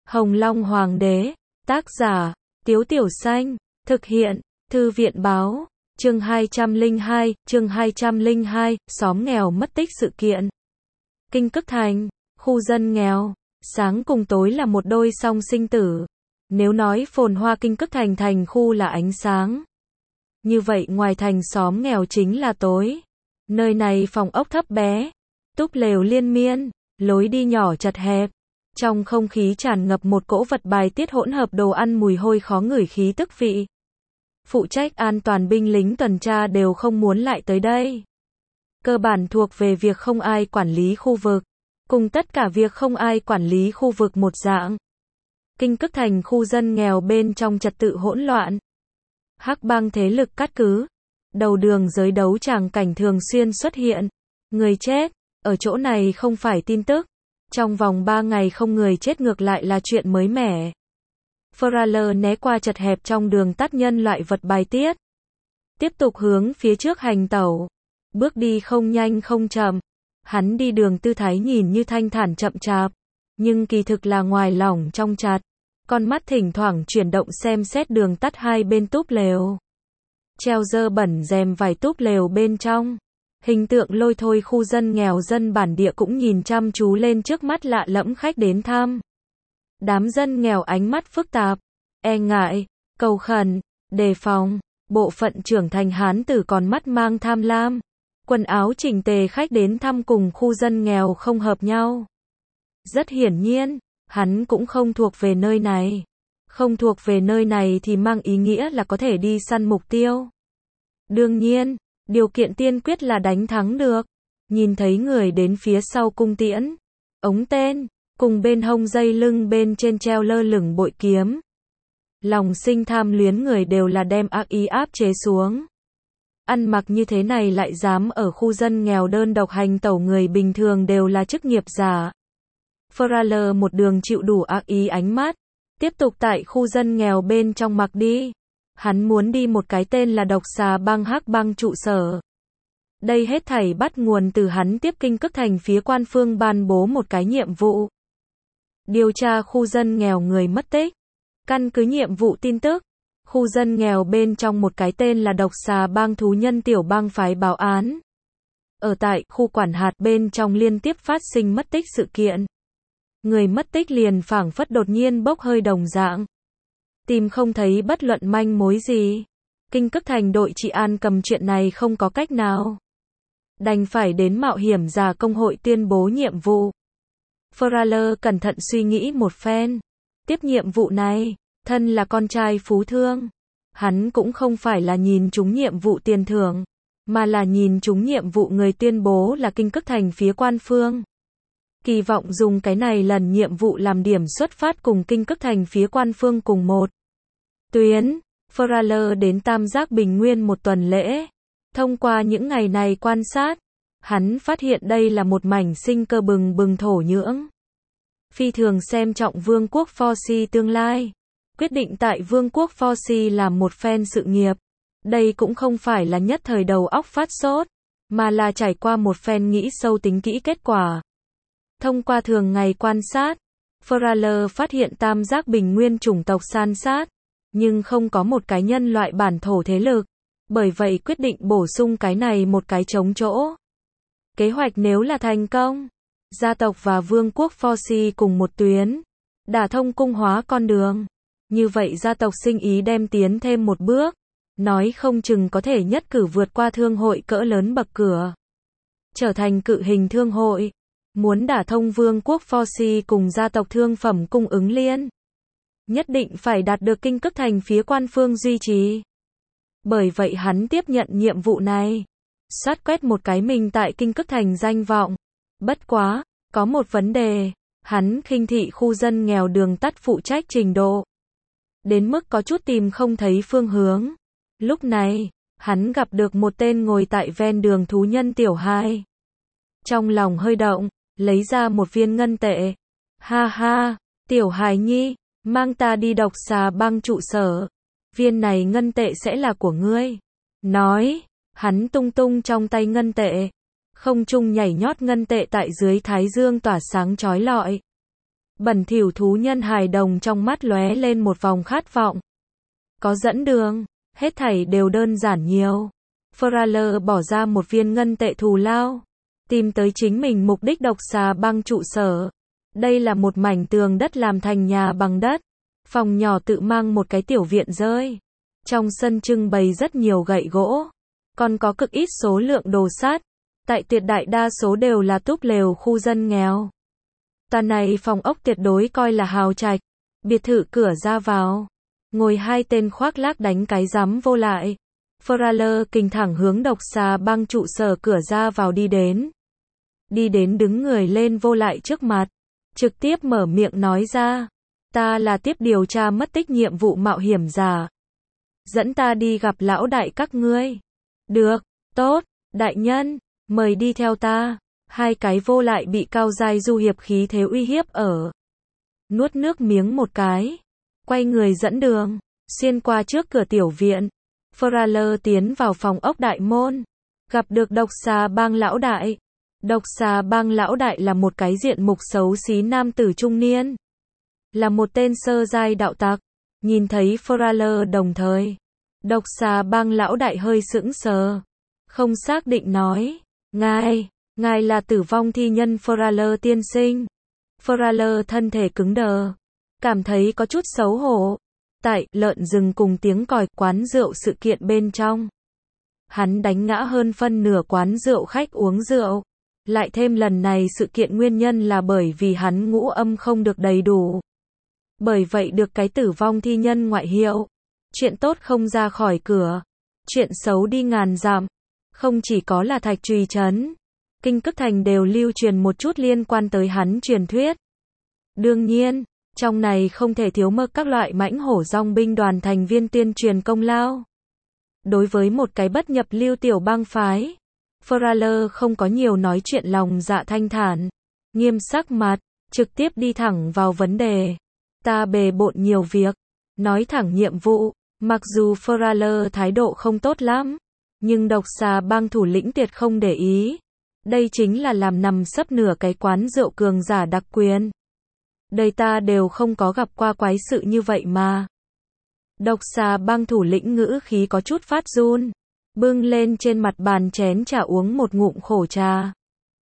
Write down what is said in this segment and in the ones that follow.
Hồng Long Hoàng đế, tác giả, Tiếu Tiểu Xanh, thực hiện, Thư viện báo, chương 202, xóm nghèo mất tích sự kiện. Kinh Cức Thành, khu dân nghèo, sáng cùng tối là một đôi song sinh tử. Nếu nói phồn hoa Kinh Cức Thành thành khu là ánh sáng, như vậy ngoài thành xóm nghèo chính là tối. Nơi này phòng ốc thấp bé, túp lều liên miên, lối đi nhỏ chật hẹp. Trong không khí tràn ngập một cỗ vật bài tiết hỗn hợp đồ ăn mùi hôi khó ngửi khí tức vị. Phụ trách an toàn binh lính tuần tra đều không muốn lại tới đây. Cơ bản thuộc về việc không ai quản lý khu vực, cùng tất cả việc không ai quản lý khu vực một dạng. Kinh Cức Thành khu dân nghèo bên trong trật tự hỗn loạn. Hắc bang thế lực cát cứ. Đầu đường giới đấu tràng cảnh thường xuyên xuất hiện. Người chết, ở chỗ này không phải tin tức. Trong vòng 3 ngày không người chết ngược lại là chuyện mới mẻ. Ferraler né qua chật hẹp trong đường tắt nhân loại vật bài tiết. Tiếp tục hướng phía trước hành tẩu. Bước đi không nhanh không chậm. Hắn đi đường tư thái nhìn như thanh thản chậm chạp. Nhưng kỳ thực là ngoài lỏng trong chặt. Con mắt thỉnh thoảng chuyển động xem xét đường tắt hai bên túp lều. Treo dơ bẩn rèm vải túp lều bên trong. Hình tượng lôi thôi khu dân nghèo dân bản địa cũng nhìn chăm chú lên trước mắt lạ lẫm khách đến thăm. Đám dân nghèo ánh mắt phức tạp, e ngại, cầu khẩn, đề phòng. Bộ phận trưởng thành hán tử còn mắt mang tham lam. Quần áo chỉnh tề khách đến thăm cùng khu dân nghèo không hợp nhau. Rất hiển nhiên, hắn cũng không thuộc về nơi này. Không thuộc về nơi này thì mang ý nghĩa là có thể đi săn mục tiêu. Đương nhiên, điều kiện tiên quyết là đánh thắng được. Nhìn thấy người đến phía sau cung tiễn, ống tên, cùng bên hông dây lưng bên trên treo lơ lửng bội kiếm. Lòng sinh tham luyến người đều là đem ác ý áp chế xuống. Ăn mặc như thế này lại dám ở khu dân nghèo đơn độc hành tẩu, người bình thường đều là chức nghiệp giả. Ferraler một đường chịu đủ ác ý ánh mắt, tiếp tục tại khu dân nghèo bên trong mặc đi. Hắn muốn đi một cái tên là Độc Xà Bang Hắc Bang trụ sở. Đây hết thảy bắt nguồn từ hắn tiếp Kinh Cức Thành phía quan phương ban bố một cái nhiệm vụ. Điều tra khu dân nghèo người mất tích. Căn cứ nhiệm vụ tin tức, khu dân nghèo bên trong một cái tên là Độc Xà Bang thú nhân tiểu bang phái báo án. Ở tại khu quản hạt bên trong liên tiếp phát sinh mất tích sự kiện. Người mất tích liền phảng phất đột nhiên bốc hơi đồng dạng. Tìm không thấy bất luận manh mối gì. Kinh Cức Thành đội trị an cầm chuyện này không có cách nào. Đành phải đến mạo hiểm giả công hội tuyên bố nhiệm vụ. Ferraler cẩn thận suy nghĩ một phen. Tiếp nhiệm vụ này, thân là con trai phú thương. Hắn cũng không phải là nhìn trúng nhiệm vụ tiền thưởng, mà là nhìn trúng nhiệm vụ người tuyên bố là Kinh Cức Thành phía quan phương. Kỳ vọng dùng cái này lần nhiệm vụ làm điểm xuất phát cùng Kinh Cức Thành phía quan phương cùng một tuyến. Ferraler đến Tam Giác Bình Nguyên một tuần lễ. Thông qua những ngày này quan sát, hắn phát hiện đây là một mảnh sinh cơ bừng bừng thổ nhưỡng. Phi thường xem trọng Vương quốc Forci tương lai. Quyết định tại Vương quốc Forci làm một phen sự nghiệp. Đây cũng không phải là nhất thời đầu óc phát sốt, mà là trải qua một phen nghĩ sâu tính kỹ kết quả. Thông qua thường ngày quan sát, Ferraler phát hiện Tam Giác Bình Nguyên chủng tộc san sát, nhưng không có một cái nhân loại bản thổ thế lực. Bởi vậy quyết định bổ sung cái này một cái trống chỗ. Kế hoạch nếu là thành công, gia tộc và Vương quốc Forci cùng một tuyến, đả thông cung hóa con đường. Như vậy gia tộc sinh ý đem tiến thêm một bước, nói không chừng có thể nhất cử vượt qua thương hội cỡ lớn bậc cửa, trở thành cự hình thương hội. Muốn đả thông Vương quốc Forci cùng gia tộc thương phẩm cung ứng liên, nhất định phải đạt được Kinh Cức Thành phía quan phương duy trì. Bởi vậy hắn tiếp nhận nhiệm vụ này, soát quét một cái mình tại Kinh Cức Thành danh vọng. Bất quá, có một vấn đề, hắn khinh thị khu dân nghèo đường tắt phụ trách trình độ. Đến mức có chút tìm không thấy phương hướng. Lúc này, hắn gặp được một tên ngồi tại ven đường thú nhân tiểu hai. Trong lòng hơi động, lấy ra một viên ngân tệ. Ha ha, tiểu hài nhi, mang ta đi Độc Xà Bang trụ sở. Viên này ngân tệ sẽ là của ngươi. Nói, hắn tung tung trong tay ngân tệ. Không trung nhảy nhót ngân tệ tại dưới thái dương tỏa sáng chói lọi. Bẩn thỉu thú nhân hài đồng trong mắt lóe lên một vòng khát vọng. Có dẫn đường, hết thảy đều đơn giản nhiều. Ferraler bỏ ra một viên ngân tệ thù lao, tìm tới chính mình mục đích độc xà băng trụ sở. Đây là một mảnh tường đất làm thành nhà bằng đất. Phòng nhỏ tự mang một cái tiểu viện rơi. Trong sân trưng bày rất nhiều gậy gỗ. Còn có cực ít số lượng đồ sắt. Tại tuyệt đại đa số đều là túp lều khu dân nghèo. Tòa này phòng ốc tuyệt đối coi là hào trạch. Biệt thự cửa ra vào. Ngồi hai tên khoác lác đánh cái rắm vô lại. Ferraler kình thẳng hướng độc xà băng trụ sở cửa ra vào đi đến. Đi đến đứng người lên vô lại trước mặt. Trực tiếp mở miệng nói ra. Ta là tiếp điều tra mất tích nhiệm vụ mạo hiểm giả. Dẫn ta đi gặp lão đại các ngươi. Được, tốt, đại nhân, mời đi theo ta. Hai cái vô lại bị cao giai du hiệp khí thế uy hiếp ở. Nuốt nước miếng một cái. Quay người dẫn đường. Xuyên qua trước cửa tiểu viện. Ferraler tiến vào phòng ốc đại môn. Gặp được độc xà bang lão đại. Độc xà bang lão đại là một cái diện mục xấu xí nam tử trung niên. Là một tên sơ giai đạo tặc. Nhìn thấy Ferraler đồng thời. Độc xà bang lão đại hơi sững sờ. Không xác định nói. Ngài là tử vong thi nhân Ferraler tiên sinh. Ferraler thân thể cứng đờ. Cảm thấy có chút xấu hổ. Tại lợn rừng cùng tiếng còi quán rượu sự kiện bên trong. Hắn đánh ngã hơn phân nửa quán rượu khách uống rượu. Lại thêm lần này sự kiện nguyên nhân là bởi vì hắn ngũ âm không được đầy đủ. Bởi vậy được cái tử vong thi nhân ngoại hiệu. Chuyện tốt không ra khỏi cửa. Chuyện xấu đi ngàn dặm. Không chỉ có là Thạch Trùy Trấn. Kinh Cức Thành đều lưu truyền một chút liên quan tới hắn truyền thuyết. Đương nhiên, trong này không thể thiếu mơ các loại mãnh hổ dòng binh đoàn thành viên tuyên truyền công lao. Đối với một cái bất nhập lưu tiểu bang phái, Ferraler không có nhiều nói chuyện lòng dạ thanh thản, nghiêm sắc mặt, trực tiếp đi thẳng vào vấn đề. Ta bề bộn nhiều việc, nói thẳng nhiệm vụ, mặc dù Ferraler thái độ không tốt lắm, nhưng độc xà bang thủ lĩnh tuyệt không để ý. Đây chính là làm nằm sấp nửa cái quán rượu cường giả đặc quyền. Đời ta đều không có gặp qua quái sự như vậy mà. Độc xà bang thủ lĩnh ngữ khí có chút phát run. Bưng lên trên mặt bàn chén trà uống một ngụm khổ trà.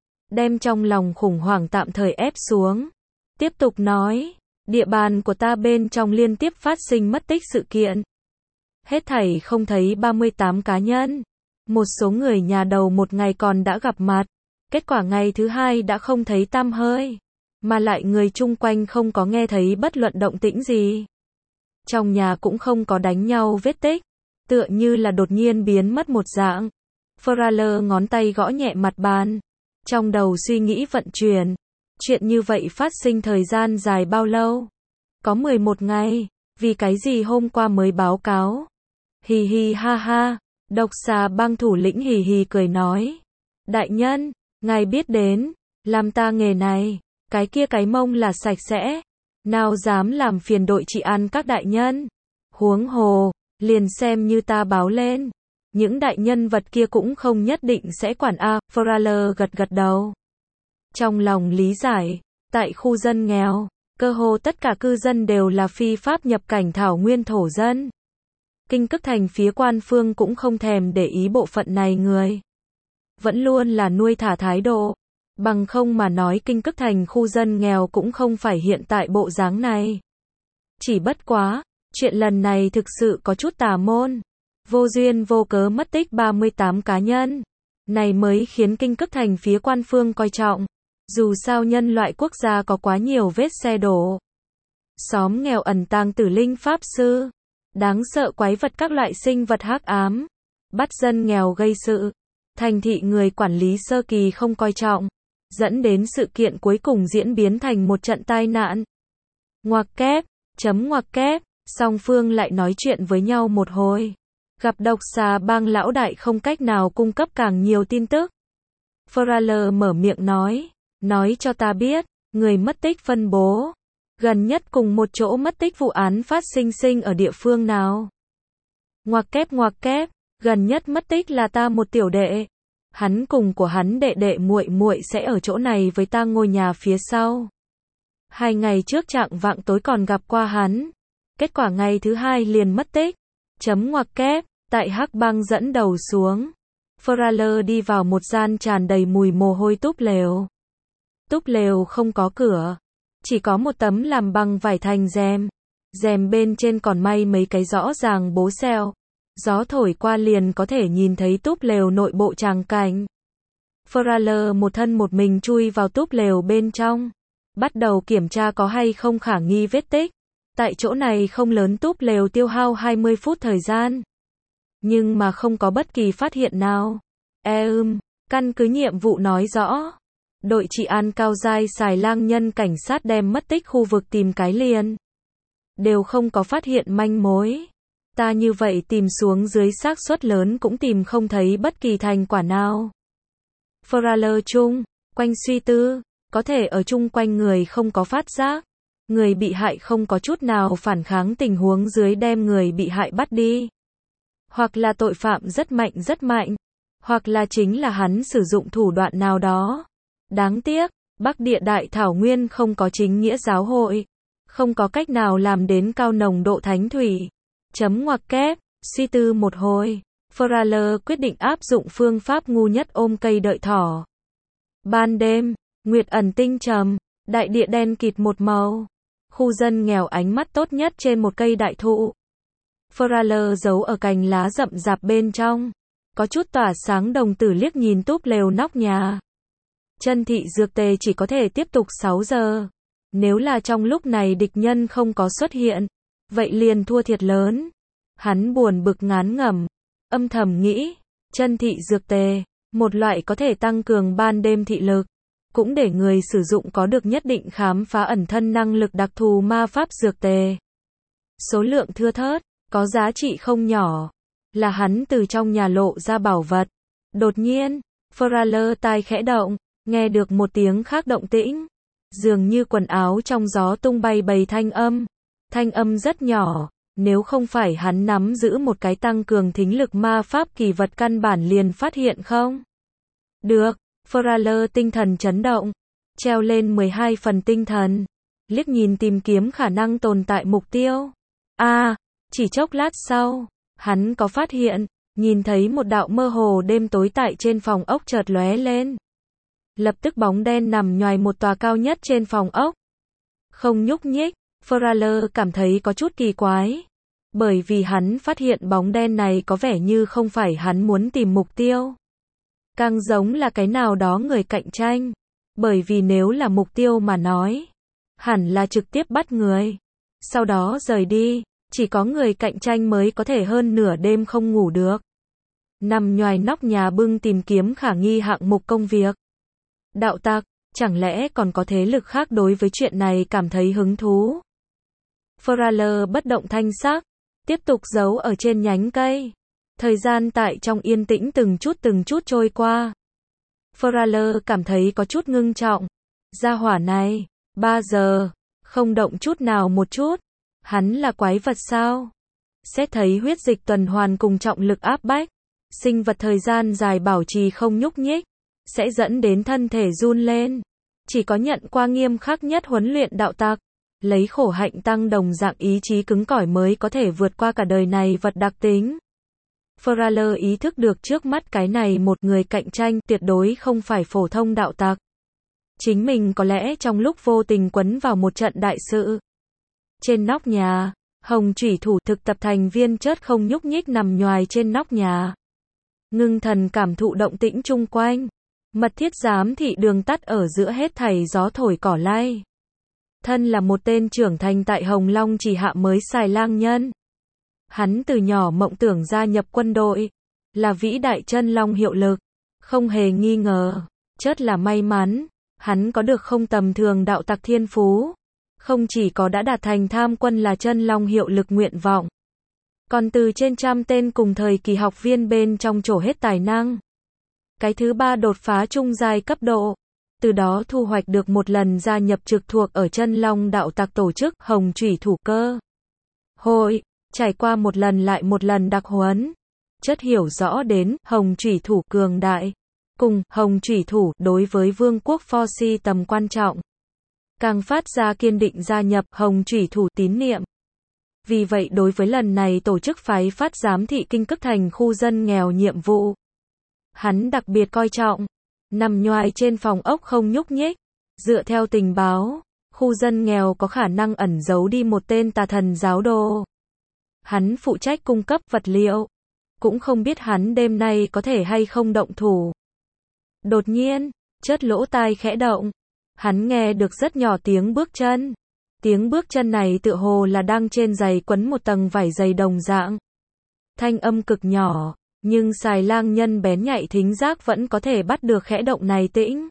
Đem trong lòng khủng hoảng tạm thời ép xuống. Tiếp tục nói. Địa bàn của ta bên trong liên tiếp phát sinh mất tích sự kiện. Hết thảy không thấy 38 cá nhân. Một số người nhà đầu một ngày còn đã gặp mặt. Kết quả ngày thứ hai đã không thấy tăm hơi. Mà lại người chung quanh không có nghe thấy bất luận động tĩnh gì. Trong nhà cũng không có đánh nhau vết tích. Tựa như là đột nhiên biến mất một dạng. Ferraler ngón tay gõ nhẹ mặt bàn. Trong đầu suy nghĩ vận chuyển. Chuyện như vậy phát sinh thời gian dài bao lâu? Có 11 ngày. Vì cái gì hôm qua mới báo cáo? Hì hì ha ha. Độc xà bang thủ lĩnh hì hì cười nói. Đại nhân, ngài biết đến. Làm ta nghề này. Cái kia cái mông là sạch sẽ. Nào dám làm phiền đội trị an các đại nhân. Huống hồ. Liền xem như ta báo lên. Những đại nhân vật kia cũng không nhất định sẽ quản a. Ferraler gật gật đầu. Trong lòng lý giải. Tại khu dân nghèo. Cơ hồ tất cả cư dân đều là phi pháp nhập cảnh thảo nguyên thổ dân. Kinh Cức Thành phía quan phương cũng không thèm để ý bộ phận này người. Vẫn luôn là nuôi thả thái độ. Bằng không mà nói Kinh Cức Thành khu dân nghèo cũng không phải hiện tại bộ dáng này. Chỉ bất quá, chuyện lần này thực sự có chút tà môn. Vô duyên vô cớ mất tích 38 cá nhân. Này mới khiến Kinh Cức Thành phía quan phương coi trọng. Dù sao nhân loại quốc gia có quá nhiều vết xe đổ. Xóm nghèo ẩn tàng tử linh pháp sư. Đáng sợ quái vật các loại sinh vật hắc ám. Bắt dân nghèo gây sự. Thành thị người quản lý sơ kỳ không coi trọng. Dẫn đến sự kiện cuối cùng diễn biến thành một trận tai nạn. Ngoặc kép, song phương lại nói chuyện với nhau một hồi. Gặp độc xà bang lão đại không cách nào cung cấp càng nhiều tin tức. Ferraler mở miệng nói cho ta biết, người mất tích phân bố. Gần nhất cùng một chỗ mất tích vụ án phát sinh ở địa phương nào? Ngoặc kép, gần nhất mất tích là ta một tiểu đệ. Hắn cùng của hắn đệ đệ muội muội sẽ ở chỗ này với ta ngôi nhà phía sau. 2 ngày trước trạng vạng tối còn gặp qua hắn. Kết quả ngày thứ 2 liền mất tích. Chấm ngoặc kép, tại Hắc Bang dẫn đầu xuống. Ferraler đi vào một gian tràn đầy mùi mồ hôi túp lều. Túp lều không có cửa. Chỉ có một tấm làm bằng vải thành rèm. Rèm bên trên còn may mấy cái rõ ràng bố xeo. Gió thổi qua liền có thể nhìn thấy túp lều nội bộ tràng cảnh. Ferraler một thân một mình chui vào túp lều bên trong. Bắt đầu kiểm tra có hay không khả nghi vết tích. Tại chỗ này không lớn, túp lều tiêu hao 20 phút thời gian. Nhưng mà không có bất kỳ phát hiện nào. Căn cứ nhiệm vụ nói rõ. Đội trị an cao giai xài lang nhân cảnh sát đem mất tích khu vực tìm cái liền. Đều không có phát hiện manh mối. Ta như vậy tìm xuống dưới xác suất lớn cũng tìm không thấy bất kỳ thành quả nào. Ferraler chung quanh suy tư, có thể ở chung quanh người không có phát giác. Người bị hại không có chút nào phản kháng tình huống dưới đem người bị hại bắt đi. Hoặc là tội phạm rất mạnh, hoặc là chính là hắn sử dụng thủ đoạn nào đó. Đáng tiếc, Bắc Địa Đại Thảo Nguyên không có chính nghĩa giáo hội. Không có cách nào làm đến cao nồng độ thánh thủy. Chấm ngoặc kép, suy tư một hồi. Ferraler quyết định áp dụng phương pháp ngu nhất ôm cây đợi thỏ. Ban đêm, nguyệt ẩn tinh trầm, đại địa đen kịt một màu. Khu dân nghèo ánh mắt tốt nhất trên một cây đại thụ. Ferraler giấu ở cành lá rậm rạp bên trong. Có chút tỏa sáng đồng tử liếc nhìn túp lều nóc nhà. Chân thị dược tề chỉ có thể tiếp tục 6 giờ. Nếu là trong lúc này địch nhân không có xuất hiện, vậy liền thua thiệt lớn. Hắn buồn bực ngán ngẩm, âm thầm nghĩ, chân thị dược tề, một loại có thể tăng cường ban đêm thị lực, cũng để người sử dụng có được nhất định khám phá ẩn thân năng lực đặc thù ma pháp dược tề. Số lượng thưa thớt, có giá trị không nhỏ, là hắn từ trong nhà lộ ra bảo vật. Đột nhiên, Ferraler tai khẽ động, nghe được một tiếng khác động tĩnh. Dường như quần áo trong gió tung bay bầy thanh âm. Thanh âm rất nhỏ, nếu không phải hắn nắm giữ một cái tăng cường thính lực ma pháp kỳ vật căn bản liền phát hiện không. Được, Ferraler tinh thần chấn động, treo lên 12 phần tinh thần, liếc nhìn tìm kiếm khả năng tồn tại mục tiêu. Chỉ chốc lát sau, hắn có phát hiện, nhìn thấy một đạo mơ hồ đêm tối tại trên phòng ốc chợt lóe lên. Lập tức bóng đen nằm nhoài một tòa cao nhất trên phòng ốc. Không nhúc nhích, Ferraler cảm thấy có chút kỳ quái. Bởi vì hắn phát hiện bóng đen này có vẻ như không phải hắn muốn tìm mục tiêu. Càng giống là cái nào đó người cạnh tranh. Bởi vì nếu là mục tiêu mà nói, hẳn là trực tiếp bắt người. Sau đó rời đi, chỉ có người cạnh tranh mới có thể hơn nửa đêm không ngủ được. Nằm nhoài nóc nhà bưng tìm kiếm khả nghi hạng mục công việc. Đạo tặc, chẳng lẽ còn có thế lực khác đối với chuyện này cảm thấy hứng thú? Ferraler bất động thanh sắc, tiếp tục giấu ở trên nhánh cây. Thời gian tại trong yên tĩnh từng chút trôi qua. Ferraler cảm thấy có chút ngưng trọng. Gia hỏa này, 3 giờ, không động chút nào một chút. Hắn là quái vật sao? Xét thấy huyết dịch tuần hoàn cùng trọng lực áp bách. Sinh vật thời gian dài bảo trì không nhúc nhích, sẽ dẫn đến thân thể run lên. Chỉ có nhận qua nghiêm khắc nhất huấn luyện đạo tặc, lấy khổ hạnh tăng đồng dạng ý chí cứng cỏi mới có thể vượt qua cả đời này vật đặc tính. Ferraler ý thức được trước mắt cái này một người cạnh tranh tuyệt đối không phải phổ thông đạo tặc. Chính mình có lẽ trong lúc vô tình quấn vào một trận đại sự. Trên nóc nhà, Hồng Chủy Thủ thực tập thành viên chớt không nhúc nhích nằm nhoài trên nóc nhà. Ngưng thần cảm thụ động tĩnh chung quanh. Mật thiết giám thị đường tắt ở giữa hết thảy gió thổi cỏ lay. Thân là một tên trưởng thành tại Hồng Long chỉ hạ mới xài lang nhân. Hắn từ nhỏ mộng tưởng gia nhập quân đội, là vĩ đại chân long hiệu lực. Không hề nghi ngờ, chớt là may mắn, hắn có được không tầm thường đạo tặc thiên phú. Không chỉ có đã đạt thành tham quân là chân long hiệu lực nguyện vọng, còn từ trên trăm tên cùng thời kỳ học viên bên trong trổ hết tài năng. Cái thứ 3 đột phá trung giai cấp độ, từ đó thu hoạch được một lần gia nhập trực thuộc ở chân long đạo tặc tổ chức Hồng Chủy Thủ cơ hội, trải qua một lần lại một lần đặc huấn, chất hiểu rõ đến Hồng Chủy Thủ cường đại, cùng Hồng Chủy Thủ đối với vương quốc Forci tầm quan trọng. càng phát ra kiên định gia nhập Hồng Chủy Thủ tín niệm. Vì vậy đối với lần này tổ chức phái phát giám thị Kinh Cức Thành khu dân nghèo nhiệm vụ, hắn đặc biệt coi trọng. Nằm nhoài trên phòng ốc không nhúc nhích. Dựa theo tình báo, khu dân nghèo có khả năng ẩn giấu đi một tên tà thần giáo đồ. Hắn phụ trách cung cấp vật liệu. Cũng không biết hắn đêm nay có thể hay không động thủ. Đột nhiên, chớt lỗ tai khẽ động. Hắn nghe được rất nhỏ tiếng bước chân. Tiếng bước chân này tựa hồ là đang trên giày quấn một tầng vải dày đồng dạng. Thanh âm cực nhỏ, nhưng Xài Lang Nhân bén nhạy thính giác vẫn có thể bắt được khẽ động này tĩnh.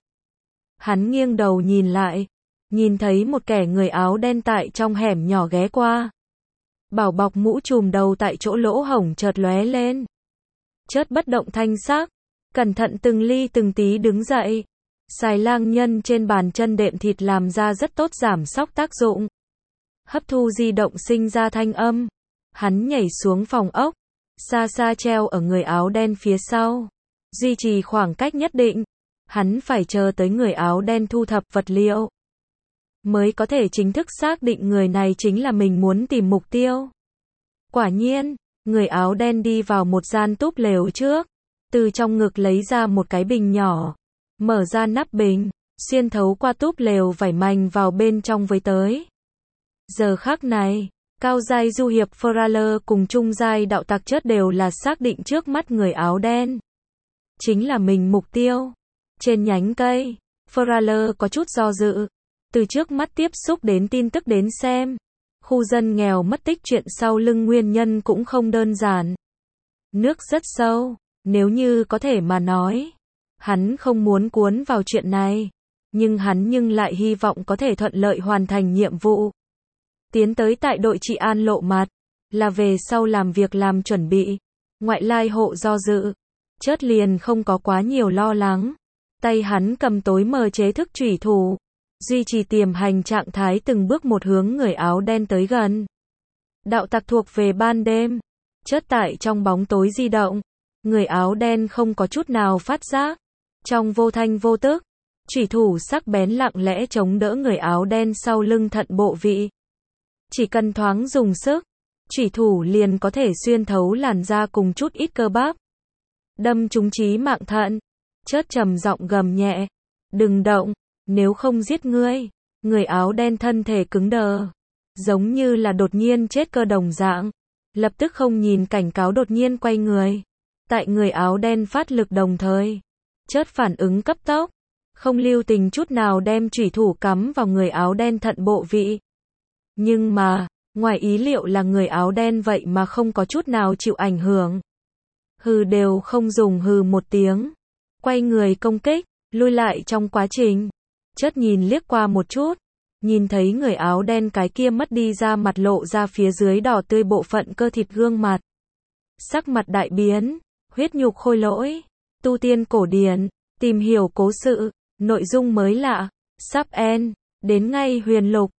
Hắn nghiêng đầu nhìn lại, nhìn thấy một kẻ người áo đen tại trong hẻm nhỏ ghé qua. Bảo bọc mũ trùm đầu tại chỗ lỗ hổng chợt lóe lên. Chớt bất động thanh sắc, cẩn thận từng ly từng tí đứng dậy. Xài Lang Nhân trên bàn chân đệm thịt làm ra rất tốt giảm sóc tác dụng. Hấp thu di động sinh ra thanh âm. Hắn nhảy xuống phòng ốc, xa xa treo ở người áo đen phía sau. Duy trì khoảng cách nhất định. Hắn phải chờ tới người áo đen thu thập vật liệu, mới có thể chính thức xác định người này chính là mình muốn tìm mục tiêu. Quả nhiên, người áo đen đi vào một gian túp lều trước. Từ trong ngực lấy ra một cái bình nhỏ. Mở ra nắp bình, xuyên thấu qua túp lều vải mảnh vào bên trong với tới. Giờ khắc này, cao giai du hiệp Foraler cùng trung giai đạo tặc chớt đều là xác định trước mắt người áo đen chính là mình mục tiêu. Trên nhánh cây, Foraler có chút do dự. Từ trước mắt tiếp xúc đến tin tức đến xem, khu dân nghèo mất tích chuyện sau lưng nguyên nhân cũng không đơn giản. Nước rất sâu, nếu như có thể mà nói. Hắn không muốn cuốn vào chuyện này, nhưng hắn lại hy vọng có thể thuận lợi hoàn thành nhiệm vụ. Tiến tới tại đội trị an lộ mặt, là về sau làm việc làm chuẩn bị. Ngoại lai hộ do dự, chớt liền không có quá nhiều lo lắng. Tay hắn cầm tối mờ chế thức chủy thủ, duy trì tiềm hành trạng thái từng bước một hướng người áo đen tới gần. Đạo tặc thuộc về ban đêm, chớt tại trong bóng tối di động, người áo đen không có chút nào phát giác. Trong vô thanh vô tức, chủy thủ sắc bén lặng lẽ chống đỡ người áo đen sau lưng thận bộ vị. Chỉ cần thoáng dùng sức, chủy thủ liền có thể xuyên thấu làn da cùng chút ít cơ bắp, đâm trúng chí mạng thận. Chớt trầm giọng gầm nhẹ, đừng động, nếu không giết ngươi. Người áo đen thân thể cứng đờ, giống như là đột nhiên chết cơ đồng dạng, lập tức không nhìn cảnh cáo đột nhiên quay người. Tại người áo đen phát lực đồng thời, chớt phản ứng cấp tốc, không lưu tình chút nào đem chủy thủ cắm vào người áo đen thận bộ vị. Nhưng mà, ngoài ý liệu là người áo đen vậy mà không có chút nào chịu ảnh hưởng. Hừ đều không dùng hừ một tiếng. Quay người công kích, lui lại trong quá trình. Chớt nhìn liếc qua một chút, nhìn thấy người áo đen cái kia mất đi ra mặt lộ ra phía dưới đỏ tươi bộ phận cơ thịt gương mặt. Sắc mặt đại biến, huyết nhục khôi lỗi, tu tiên cổ điển, tìm hiểu cố sự, nội dung mới lạ, sub en, đến ngay huyền lục.